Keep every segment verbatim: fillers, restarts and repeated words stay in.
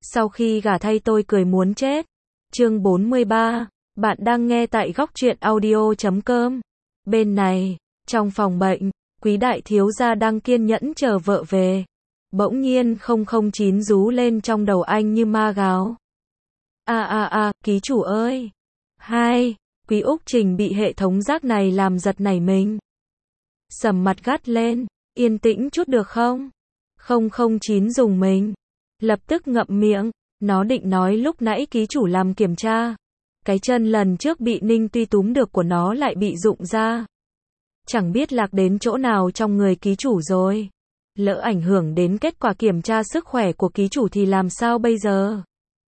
Sau khi gả thay tôi cười muốn chết. Chương bốn mươi ba. Bạn đang nghe tại góc truyện audio chấm com. Bên này, trong phòng bệnh, Quý đại thiếu gia đang kiên nhẫn chờ vợ về. Bỗng nhiên không không chín rú lên trong đầu anh như ma gào. A a a, ký chủ ơi. Hai, Quý Úc Trình bị hệ thống rác này làm giật nảy mình. Sầm mặt gắt lên, yên tĩnh chút được không? không không chín dùng mình. Lập tức ngậm miệng, nó định nói lúc nãy ký chủ làm kiểm tra. Cái chân lần trước bị Ninh Tuy túm được của nó lại bị rụng ra. Chẳng biết lạc đến chỗ nào trong người ký chủ rồi. Lỡ ảnh hưởng đến kết quả kiểm tra sức khỏe của ký chủ thì làm sao bây giờ?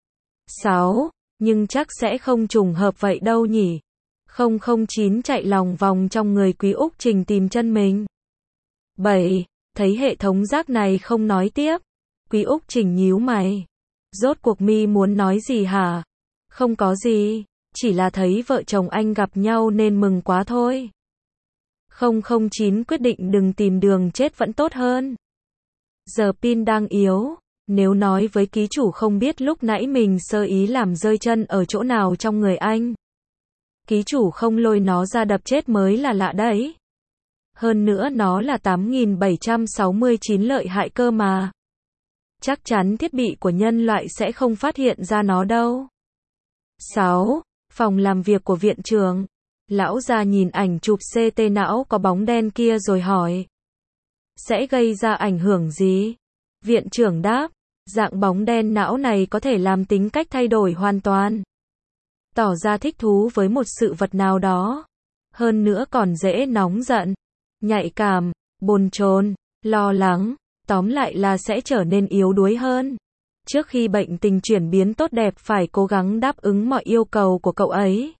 Sáu, nhưng chắc sẽ không trùng hợp vậy đâu nhỉ. không không chín chạy lòng vòng trong người Quý Úc Trình tìm chân mình. Bảy, thấy hệ thống rác này không nói tiếp. Quý Úc Trình nhíu mày. Rốt cuộc mi muốn nói gì hả? Không có gì, chỉ là thấy vợ chồng anh gặp nhau nên mừng quá thôi. không không chín quyết định đừng tìm đường chết vẫn tốt hơn. Giờ pin đang yếu, nếu nói với ký chủ không biết lúc nãy mình sơ ý làm rơi chân ở chỗ nào trong người anh. Ký chủ không lôi nó ra đập chết mới là lạ đấy. Hơn nữa nó là tám nghìn bảy trăm sáu mươi chín lợi hại cơ mà. Chắc chắn thiết bị của nhân loại sẽ không phát hiện ra nó đâu. Sáu, phòng làm việc của viện trưởng. Lão già nhìn ảnh chụp xê tê não có bóng đen kia rồi hỏi. Sẽ gây ra ảnh hưởng gì? Viện trưởng đáp, dạng bóng đen não này có thể làm tính cách thay đổi hoàn toàn. Tỏ ra thích thú với một sự vật nào đó. Hơn nữa còn dễ nóng giận, nhạy cảm, bồn chồn, lo lắng. Tóm lại là sẽ trở nên yếu đuối hơn. Trước khi bệnh tình chuyển biến tốt đẹp phải cố gắng đáp ứng mọi yêu cầu của cậu ấy.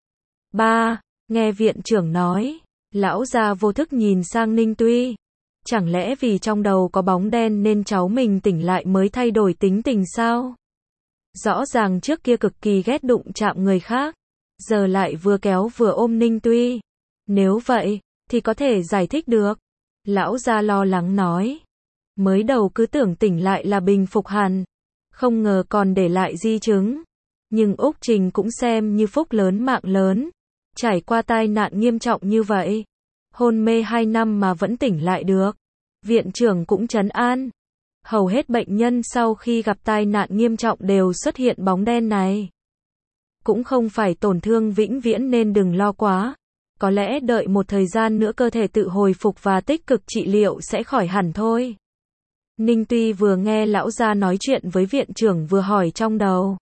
Ba, nghe viện trưởng nói, lão già vô thức nhìn sang Ninh Tuy. Chẳng lẽ vì trong đầu có bóng đen nên cháu mình tỉnh lại mới thay đổi tính tình sao? Rõ ràng trước kia cực kỳ ghét đụng chạm người khác, giờ lại vừa kéo vừa ôm Ninh Tuy. Nếu vậy, thì có thể giải thích được. Lão già lo lắng nói. Mới đầu cứ tưởng tỉnh lại là bình phục hẳn, không ngờ còn để lại di chứng. Nhưng Úc Trình cũng xem như phúc lớn mạng lớn, trải qua tai nạn nghiêm trọng như vậy, hôn mê hai năm mà vẫn tỉnh lại được. Viện trưởng cũng trấn an. Hầu hết bệnh nhân sau khi gặp tai nạn nghiêm trọng đều xuất hiện bóng đen này. Cũng không phải tổn thương vĩnh viễn nên đừng lo quá. Có lẽ đợi một thời gian nữa cơ thể tự hồi phục và tích cực trị liệu sẽ khỏi hẳn thôi. Ninh Tuy vừa nghe lão gia nói chuyện với viện trưởng vừa hỏi trong đầu.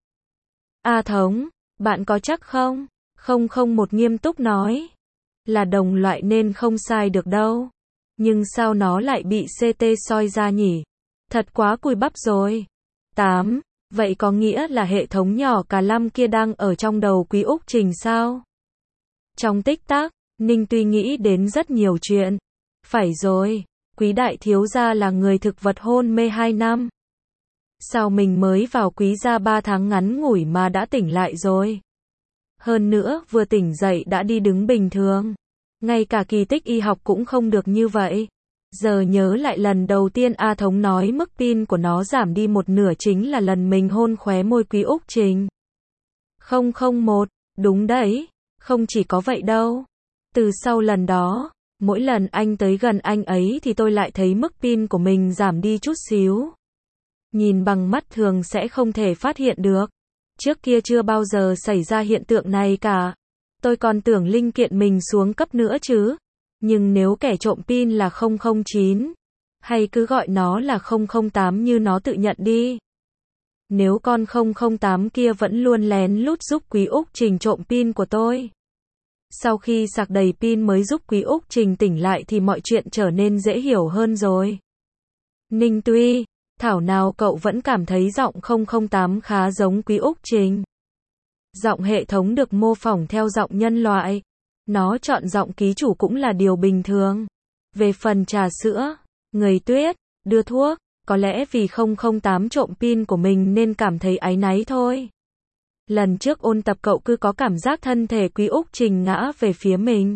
A Thống, bạn có chắc không? không không một nghiêm túc nói. Là đồng loại nên không sai được đâu. Nhưng sao nó lại bị xê tê soi ra nhỉ? Thật quá cùi bắp rồi. Tám, vậy có nghĩa là hệ thống nhỏ cà lăm kia đang ở trong đầu Quý Úc Trình sao? Trong tích tắc, Ninh Tuy nghĩ đến rất nhiều chuyện. Phải rồi. Quý đại thiếu gia là người thực vật hôn mê hai năm. Sao mình mới vào quý gia ba tháng ngắn ngủi mà đã tỉnh lại rồi? Hơn nữa, vừa tỉnh dậy đã đi đứng bình thường. Ngay cả kỳ tích y học cũng không được như vậy. Giờ nhớ lại lần đầu tiên A Thống nói mức pin của nó giảm đi một nửa chính là lần mình hôn khóe môi Quý Úc Trình. không không một, đúng đấy, không chỉ có vậy đâu. Từ sau lần đó, mỗi lần anh tới gần anh ấy thì tôi lại thấy mức pin của mình giảm đi chút xíu. Nhìn bằng mắt thường sẽ không thể phát hiện được. Trước kia chưa bao giờ xảy ra hiện tượng này cả. Tôi còn tưởng linh kiện mình xuống cấp nữa chứ. Nhưng nếu kẻ trộm pin là không không chín, hay cứ gọi nó là không không tám như nó tự nhận đi. Nếu con không không tám kia vẫn luôn lén lút giúp Quý Úc Trình trộm pin của tôi. Sau khi sạc đầy pin mới giúp Quý Úc Trình tỉnh lại thì mọi chuyện trở nên dễ hiểu hơn rồi. Ninh Tuy, thảo nào cậu vẫn cảm thấy giọng không không tám khá giống Quý Úc Trình. Giọng hệ thống được mô phỏng theo giọng nhân loại. Nó chọn giọng ký chủ cũng là điều bình thường. Về phần trà sữa, người tuyết, đưa thuốc, có lẽ vì không không tám trộm pin của mình nên cảm thấy áy náy thôi. Lần trước ôn tập cậu cứ có cảm giác thân thể Quý Úc Trình ngã về phía mình.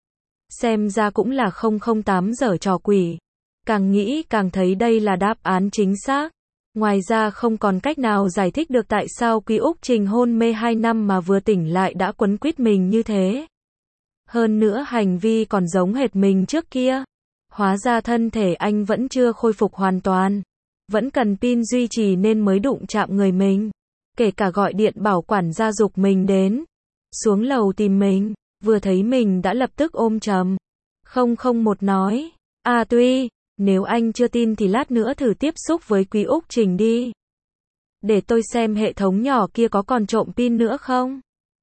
Xem ra cũng là không không tám giở trò quỷ. Càng nghĩ càng thấy đây là đáp án chính xác. Ngoài ra không còn cách nào giải thích được tại sao Quý Úc Trình hôn mê hai năm mà vừa tỉnh lại đã quấn quýt mình như thế. Hơn nữa hành vi còn giống hệt mình trước kia. Hóa ra thân thể anh vẫn chưa khôi phục hoàn toàn. Vẫn cần pin duy trì nên mới đụng chạm người mình. Kể cả gọi điện bảo quản gia dục mình đến. Xuống lầu tìm mình. Vừa thấy mình đã lập tức ôm chầm. Không không một nói. À tuy, nếu anh chưa tin thì lát nữa thử tiếp xúc với Quý Úc Trình đi. Để tôi xem hệ thống nhỏ kia có còn trộm pin nữa không.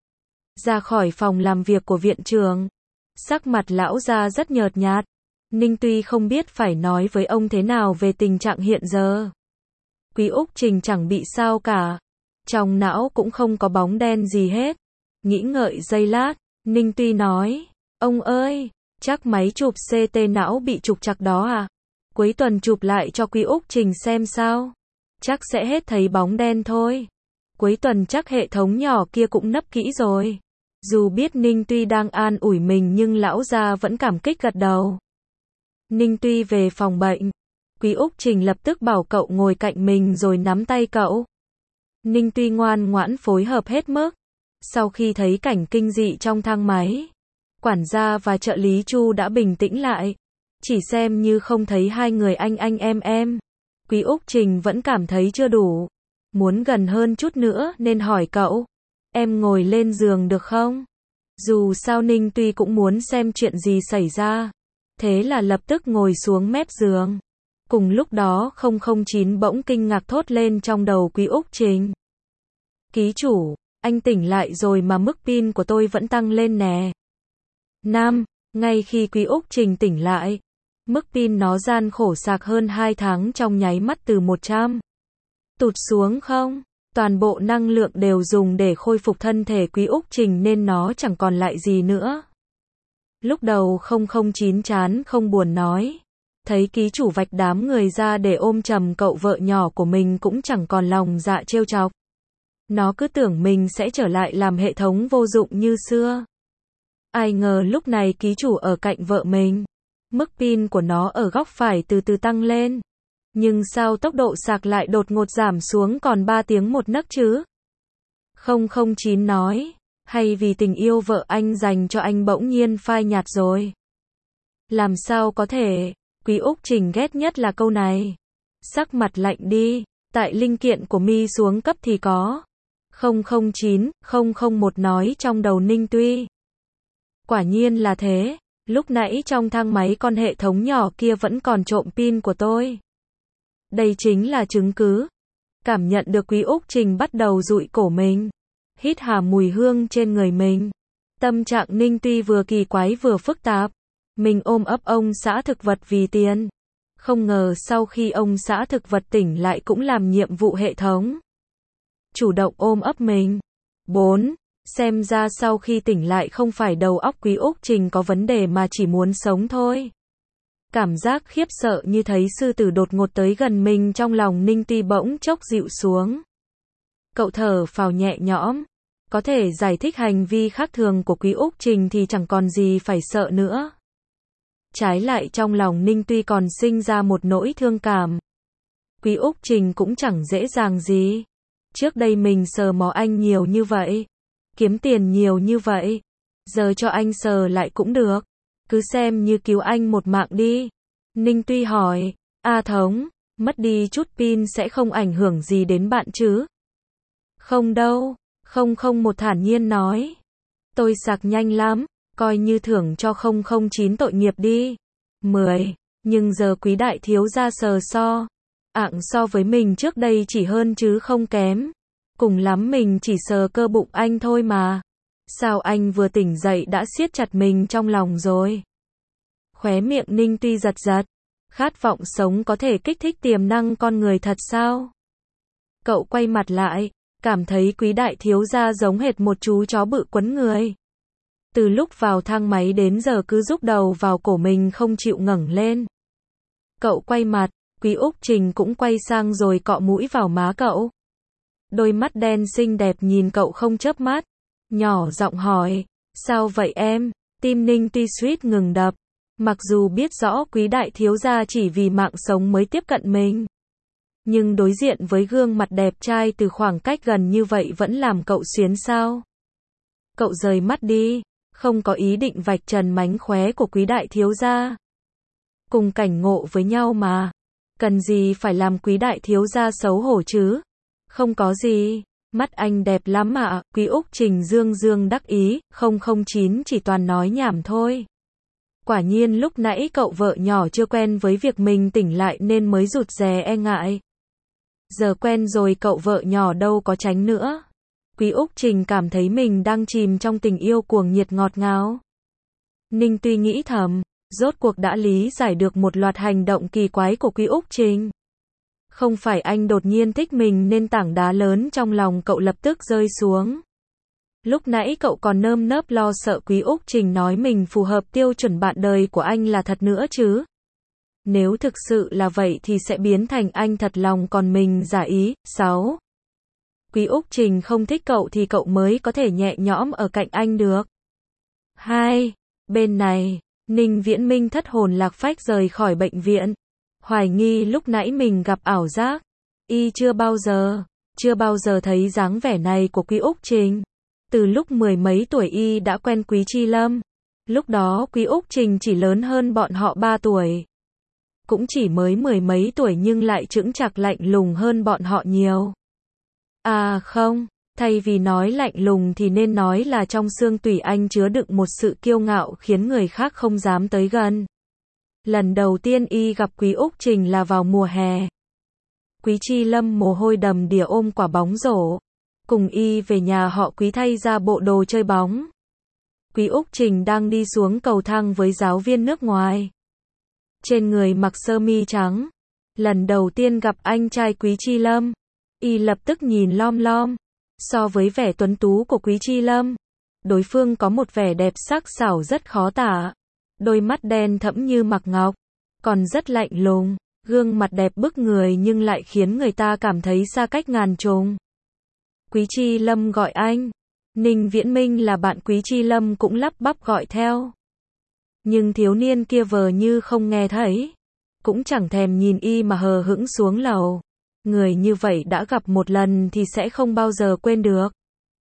Ra khỏi phòng làm việc của viện trưởng. Sắc mặt lão gia rất nhợt nhạt. Ninh Tuy không biết phải nói với ông thế nào về tình trạng hiện giờ. Quý Úc Trình chẳng bị sao cả. Trong não cũng không có bóng đen gì hết. Nghĩ ngợi giây lát, Ninh Tuy nói, ông ơi, chắc máy chụp xê tê não bị trục trặc đó à? Cuối tuần chụp lại cho Quý Úc Trình xem sao. Chắc sẽ hết thấy bóng đen thôi. Cuối tuần chắc hệ thống nhỏ kia cũng nấp kỹ rồi. Dù biết Ninh Tuy đang an ủi mình nhưng lão gia vẫn cảm kích gật đầu. Ninh Tuy về phòng bệnh. Quý Úc Trình lập tức bảo cậu ngồi cạnh mình rồi nắm tay cậu. Ninh Tuy ngoan ngoãn phối hợp hết mức. Sau khi thấy cảnh kinh dị trong thang máy, quản gia và trợ lý Chu đã bình tĩnh lại. Chỉ xem như không thấy hai người anh anh em em. Quý Úc Trình vẫn cảm thấy chưa đủ. Muốn gần hơn chút nữa nên hỏi cậu. Em ngồi lên giường được không? Dù sao Ninh Tuy cũng muốn xem chuyện gì xảy ra. Thế là lập tức ngồi xuống mép giường. Cùng lúc đó không không chín bỗng kinh ngạc thốt lên trong đầu Quý Úc Trình. Ký chủ, anh tỉnh lại rồi mà mức pin của tôi vẫn tăng lên nè. Nam, ngay khi Quý Úc Trình tỉnh lại, mức pin nó gian khổ sạc hơn hai tháng trong nháy mắt từ một trăm. Tụt xuống không? Toàn bộ năng lượng đều dùng để khôi phục thân thể Quý Úc Trình nên nó chẳng còn lại gì nữa. Lúc đầu không không chín chán không buồn nói. Thấy ký chủ vạch đám người ra để ôm chầm cậu vợ nhỏ của mình cũng chẳng còn lòng dạ trêu chọc. Nó cứ tưởng mình sẽ trở lại làm hệ thống vô dụng như xưa. Ai ngờ lúc này ký chủ ở cạnh vợ mình. Mức pin của nó ở góc phải từ từ tăng lên. Nhưng sao tốc độ sạc lại đột ngột giảm xuống còn ba tiếng một nấc chứ? không không chín nói, hay vì tình yêu vợ anh dành cho anh bỗng nhiên phai nhạt rồi? Làm sao có thể? Quý Úc Trình ghét nhất là câu này. Sắc mặt lạnh đi, tại linh kiện của mi xuống cấp thì có. không không chín, không không một nói trong đầu Ninh Tuy. Quả nhiên là thế, lúc nãy trong thang máy con hệ thống nhỏ kia vẫn còn trộm pin của tôi. Đây chính là chứng cứ. Cảm nhận được Quý Úc Trình bắt đầu dụi cổ mình. Hít hà mùi hương trên người mình. Tâm trạng Ninh Tuy vừa kỳ quái vừa phức tạp. Mình ôm ấp ông xã thực vật vì tiền. Không ngờ sau khi ông xã thực vật tỉnh lại cũng làm nhiệm vụ hệ thống. Chủ động ôm ấp mình. bốn. Xem ra sau khi tỉnh lại không phải đầu óc Quý Úc Trình có vấn đề mà chỉ muốn sống thôi. Cảm giác khiếp sợ như thấy sư tử đột ngột tới gần mình trong lòng Ninh Tuy bỗng chốc dịu xuống. Cậu thở phào nhẹ nhõm. Có thể giải thích hành vi khác thường của Quý Úc Trình thì chẳng còn gì phải sợ nữa. Trái lại trong lòng Ninh Tuy còn sinh ra một nỗi thương cảm. Quý Úc Trình cũng chẳng dễ dàng gì. Trước đây mình sờ mó anh nhiều như vậy. Kiếm tiền nhiều như vậy. Giờ cho anh sờ lại cũng được. Cứ xem như cứu anh một mạng đi. Ninh Tuy hỏi. A Thống, mất đi chút pin sẽ không ảnh hưởng gì đến bạn chứ? Không đâu. không không một thản nhiên nói. Tôi sạc nhanh lắm. Coi như thưởng cho không không chín tội nghiệp đi. mười. Nhưng giờ Quý đại thiếu gia sờ so. Ạng so với mình trước đây chỉ hơn chứ không kém. Cùng lắm mình chỉ sờ cơ bụng anh thôi mà. Sao anh vừa tỉnh dậy đã siết chặt mình trong lòng rồi? Khóe miệng Ninh Tuy giật giật. Khát vọng sống có thể kích thích tiềm năng con người thật sao? Cậu quay mặt lại, cảm thấy Quý đại thiếu gia giống hệt một chú chó bự quấn người. Từ lúc vào thang máy đến giờ cứ rúc đầu vào cổ mình không chịu ngẩng lên. Cậu quay mặt, Quý Úc Trình cũng quay sang rồi cọ mũi vào má cậu. Đôi mắt đen xinh đẹp nhìn cậu không chớp mắt. Nhỏ giọng hỏi, sao vậy em? Tim Ninh Tuy suýt ngừng đập. Mặc dù biết rõ Quý đại thiếu gia chỉ vì mạng sống mới tiếp cận mình. Nhưng đối diện với gương mặt đẹp trai từ khoảng cách gần như vậy vẫn làm cậu xuyến sao? Cậu rời mắt đi, không có ý định vạch trần mánh khóe của quý đại thiếu gia. Cùng cảnh ngộ với nhau mà, cần gì phải làm quý đại thiếu gia xấu hổ chứ? Không có gì, mắt anh đẹp lắm ạ. Quý Úc Trình dương dương đắc ý, không không chín chỉ toàn nói nhảm thôi. Quả nhiên lúc nãy cậu vợ nhỏ chưa quen với việc mình tỉnh lại nên mới rụt rè e ngại. Giờ quen rồi cậu vợ nhỏ đâu có tránh nữa. Quý Úc Trình cảm thấy mình đang chìm trong tình yêu cuồng nhiệt ngọt ngào. Ninh Tuy nghĩ thầm, rốt cuộc đã lý giải được một loạt hành động kỳ quái của Quý Úc Trình. Không phải anh đột nhiên thích mình nên tảng đá lớn trong lòng cậu lập tức rơi xuống. Lúc nãy cậu còn nơm nớp lo sợ Quý Úc Trình nói mình phù hợp tiêu chuẩn bạn đời của anh là thật nữa chứ. Nếu thực sự là vậy thì sẽ biến thành anh thật lòng còn mình giả ý. sáu. Quý Úc Trình không thích cậu thì cậu mới có thể nhẹ nhõm ở cạnh anh được. hai. Bên này, Ninh Viễn Minh thất hồn lạc phách rời khỏi bệnh viện. Hoài nghi lúc nãy mình gặp ảo giác. Y chưa bao giờ, chưa bao giờ thấy dáng vẻ này của Quý Úc Trình. Từ lúc mười mấy tuổi Y đã quen Quý Chi Lâm. Lúc đó Quý Úc Trình chỉ lớn hơn bọn họ ba tuổi. Cũng chỉ mới mười mấy tuổi nhưng lại chững chạc lạnh lùng hơn bọn họ nhiều. À không, thay vì nói lạnh lùng thì nên nói là trong xương tủy anh chứa đựng một sự kiêu ngạo khiến người khác không dám tới gần. Lần đầu tiên Y gặp Quý Úc Trình là vào mùa hè. Quý Chi Lâm mồ hôi đầm đìa ôm quả bóng rổ. Cùng Y về nhà họ Quý thay ra bộ đồ chơi bóng. Quý Úc Trình đang đi xuống cầu thang với giáo viên nước ngoài. Trên người mặc sơ mi trắng. Lần đầu tiên gặp anh trai Quý Chi Lâm, Y lập tức nhìn lom lom. So với vẻ tuấn tú của Quý Chi Lâm, đối phương có một vẻ đẹp sắc sảo rất khó tả. Đôi mắt đen thẫm như mặc ngọc, còn rất lạnh lùng, gương mặt đẹp bức người nhưng lại khiến người ta cảm thấy xa cách ngàn trùng. Quý Chi Lâm gọi anh. Ninh Viễn Minh là bạn Quý Chi Lâm cũng lắp bắp gọi theo. Nhưng thiếu niên kia vờ như không nghe thấy, cũng chẳng thèm nhìn Y mà hờ hững xuống lầu. Người như vậy đã gặp một lần thì sẽ không bao giờ quên được.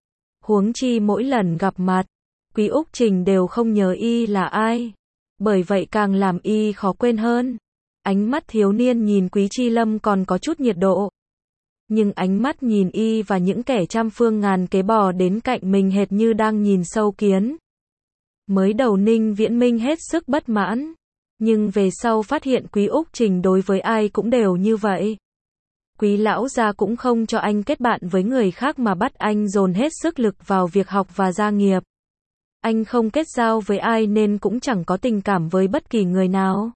Huống chi mỗi lần gặp mặt, Quý Úc Trình đều không nhớ Y là ai. Bởi vậy càng làm Y khó quên hơn. Ánh mắt thiếu niên nhìn Quý Chi Lâm còn có chút nhiệt độ. Nhưng ánh mắt nhìn Y và những kẻ trăm phương ngàn kế bò đến cạnh mình hệt như đang nhìn sâu kiến. Mới đầu Ninh Viễn Minh hết sức bất mãn. Nhưng về sau phát hiện Quý Úc Trình đối với ai cũng đều như vậy. Quý lão gia cũng không cho anh kết bạn với người khác mà bắt anh dồn hết sức lực vào việc học và gia nghiệp. Anh không kết giao với ai nên cũng chẳng có tình cảm với bất kỳ người nào.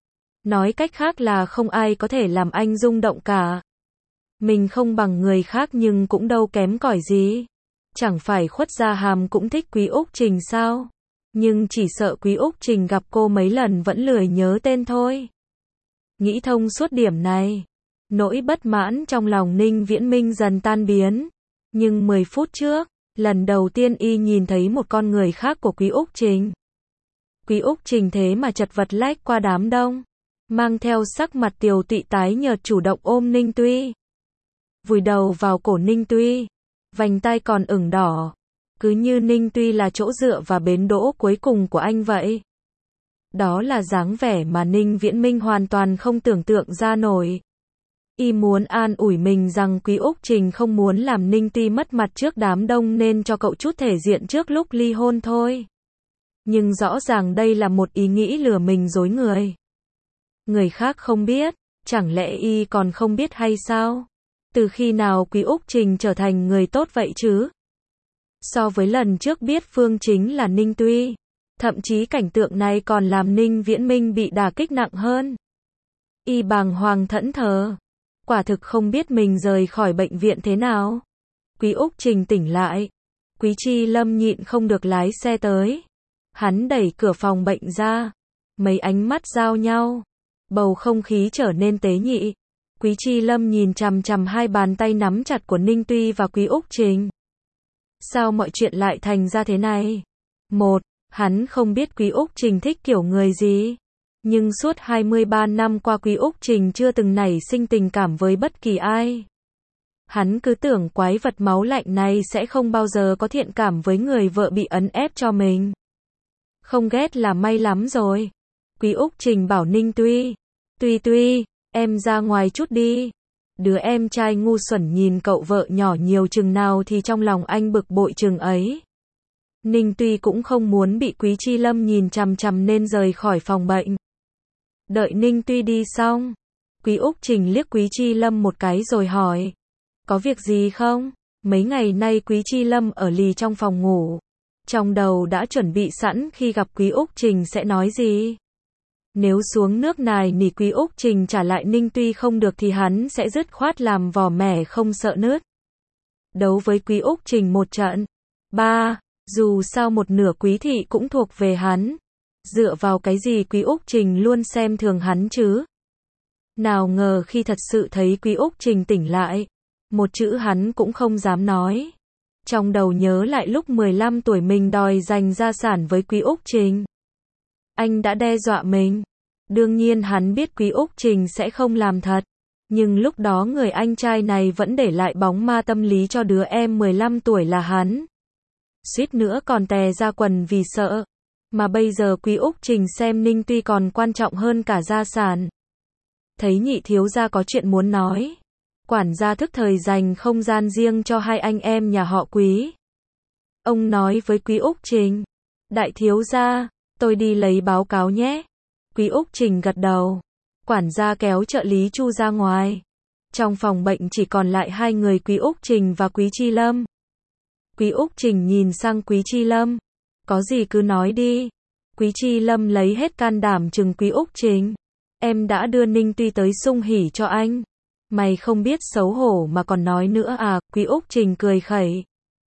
Nói cách khác là không ai có thể làm anh rung động cả. Mình không bằng người khác nhưng cũng đâu kém cỏi gì. Chẳng phải Khuất Gia Hàm cũng thích Quý Úc Trình sao? Nhưng chỉ sợ Quý Úc Trình gặp cô mấy lần vẫn lười nhớ tên thôi. Nghĩ thông suốt điểm này, nỗi bất mãn trong lòng Ninh Viễn Minh dần tan biến. Nhưng mười phút trước, lần đầu tiên Y nhìn thấy một con người khác của Quý Úc Trình. Quý Úc Trình thế mà chật vật lách qua đám đông, mang theo sắc mặt tiều tụy tái nhợt chủ động ôm Ninh Tuy. Vùi đầu vào cổ Ninh Tuy, vành tai còn ửng đỏ. Cứ như Ninh Tuy là chỗ dựa và bến đỗ cuối cùng của anh vậy. Đó là dáng vẻ mà Ninh Viễn Minh hoàn toàn không tưởng tượng ra nổi. Y muốn an ủi mình rằng Quý Úc Trình không muốn làm Ninh Tuy mất mặt trước đám đông nên cho cậu chút thể diện trước lúc ly hôn thôi. Nhưng rõ ràng đây là một ý nghĩ lừa mình dối người. Người khác không biết, chẳng lẽ Y còn không biết hay sao? Từ khi nào Quý Úc Trình trở thành người tốt vậy chứ? So với lần trước biết Phương Chính là Ninh Tuy, thậm chí cảnh tượng này còn làm Ninh Viễn Minh bị đả kích nặng hơn. Y bàng hoàng thẫn thờ, quả thực không biết mình rời khỏi bệnh viện thế nào. Quý Úc Trình tỉnh lại, Quý Chi Lâm nhịn không được lái xe tới. Hắn đẩy cửa phòng bệnh ra, mấy ánh mắt giao nhau, bầu không khí trở nên tế nhị. Quý Chi Lâm nhìn chằm chằm hai bàn tay nắm chặt của Ninh Tuy và Quý Úc Trình. Sao mọi chuyện lại thành ra thế này? Một, hắn không biết Quý Úc Trình thích kiểu người gì. Nhưng suốt hai mươi ba năm qua Quý Úc Trình chưa từng nảy sinh tình cảm với bất kỳ ai. Hắn cứ tưởng quái vật máu lạnh này sẽ không bao giờ có thiện cảm với người vợ bị ấn ép cho mình. Không ghét là may lắm rồi. Quý Úc Trình bảo Ninh Tuy. Tuy Tuy, em ra ngoài chút đi. Đứa em trai ngu xuẩn nhìn cậu vợ nhỏ nhiều chừng nào thì trong lòng anh bực bội chừng ấy. Ninh Tuy cũng không muốn bị Quý Chi Lâm nhìn chằm chằm nên rời khỏi phòng bệnh. Đợi Ninh Tuy đi xong, Quý Úc Trình liếc Quý Chi Lâm một cái rồi hỏi. Có việc gì không? Mấy ngày nay Quý Chi Lâm ở lì trong phòng ngủ. Trong đầu đã chuẩn bị sẵn khi gặp Quý Úc Trình sẽ nói gì. Nếu xuống nước nài nỉ Quý Úc Trình trả lại Ninh Tuy không được thì hắn sẽ dứt khoát làm vỏ mẻ không sợ nứt. Đấu với Quý Úc Trình một trận. Ba, dù sao một nửa Quý thị cũng thuộc về hắn. Dựa vào cái gì Quý Úc Trình luôn xem thường hắn chứ? Nào ngờ khi thật sự thấy Quý Úc Trình tỉnh lại, một chữ hắn cũng không dám nói. Trong đầu nhớ lại lúc mười lăm tuổi mình đòi giành gia sản với Quý Úc Trình. Anh đã đe dọa mình. Đương nhiên hắn biết Quý Úc Trình sẽ không làm thật. Nhưng lúc đó người anh trai này vẫn để lại bóng ma tâm lý cho đứa em mười lăm tuổi là hắn. Suýt nữa còn tè ra quần vì sợ. Mà bây giờ Quý Úc Trình xem Ninh Tuy còn quan trọng hơn cả gia sản. Thấy nhị thiếu gia có chuyện muốn nói. Quản gia thức thời dành không gian riêng cho hai anh em nhà họ Quý. Ông nói với Quý Úc Trình. Đại thiếu gia, tôi đi lấy báo cáo nhé. Quý Úc Trình gật đầu. Quản gia kéo trợ lý Chu ra ngoài. Trong phòng bệnh chỉ còn lại hai người Quý Úc Trình và Quý Chi Lâm. Quý Úc Trình nhìn sang Quý Chi Lâm. Có gì cứ nói đi. Quý Chi Lâm lấy hết can đảm trừng Quý Úc Trình. Em đã đưa Ninh Tuy tới sung hỉ cho anh. Mày không biết xấu hổ mà còn nói nữa à? Quý Úc Trình cười khẩy.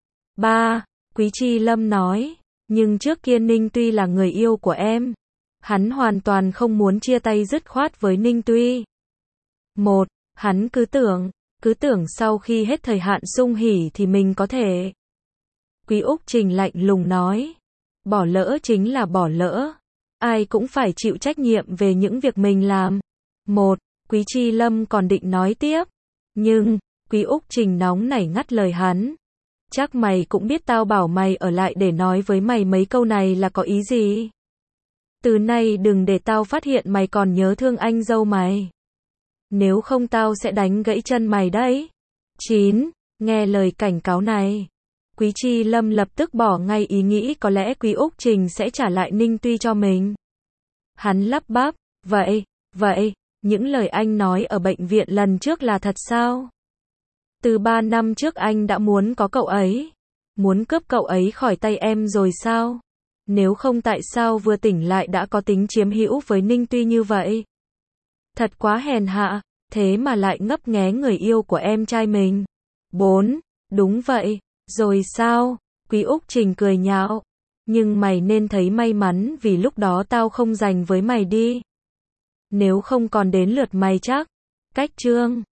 Ba, Quý Chi Lâm nói. Nhưng trước kia Ninh Tuy là người yêu của em. Hắn hoàn toàn không muốn chia tay dứt khoát với Ninh Tuy. Một, hắn cứ tưởng, cứ tưởng sau khi hết thời hạn sung hỉ thì mình có thể. Quý Úc Trình lạnh lùng nói. Bỏ lỡ chính là bỏ lỡ. Ai cũng phải chịu trách nhiệm về những việc mình làm. Một, Quý Chi Lâm còn định nói tiếp. Nhưng, Quý Úc Trình nóng nảy ngắt lời hắn. Chắc mày cũng biết tao bảo mày ở lại để nói với mày mấy câu này là có ý gì. Từ nay đừng để tao phát hiện mày còn nhớ thương anh dâu mày. Nếu không tao sẽ đánh gãy chân mày đấy. Chín, nghe lời cảnh cáo này. Quý Chi Lâm lập tức bỏ ngay ý nghĩ có lẽ Quý Úc Trình sẽ trả lại Ninh Tuy cho mình. Hắn lắp bắp, vậy, vậy, những lời anh nói ở bệnh viện lần trước là thật sao? Từ ba năm trước anh đã muốn có cậu ấy. Muốn cướp cậu ấy khỏi tay em rồi sao? Nếu không tại sao vừa tỉnh lại đã có tính chiếm hữu với Ninh Tuy như vậy? Thật quá hèn hạ, thế mà lại ngấp nghé người yêu của em trai mình. Bốn, đúng vậy, rồi sao? Quý Úc Trình cười nhạo. Nhưng mày nên thấy may mắn vì lúc đó tao không giành với mày đi. Nếu không còn đến lượt mày chắc. Cách chương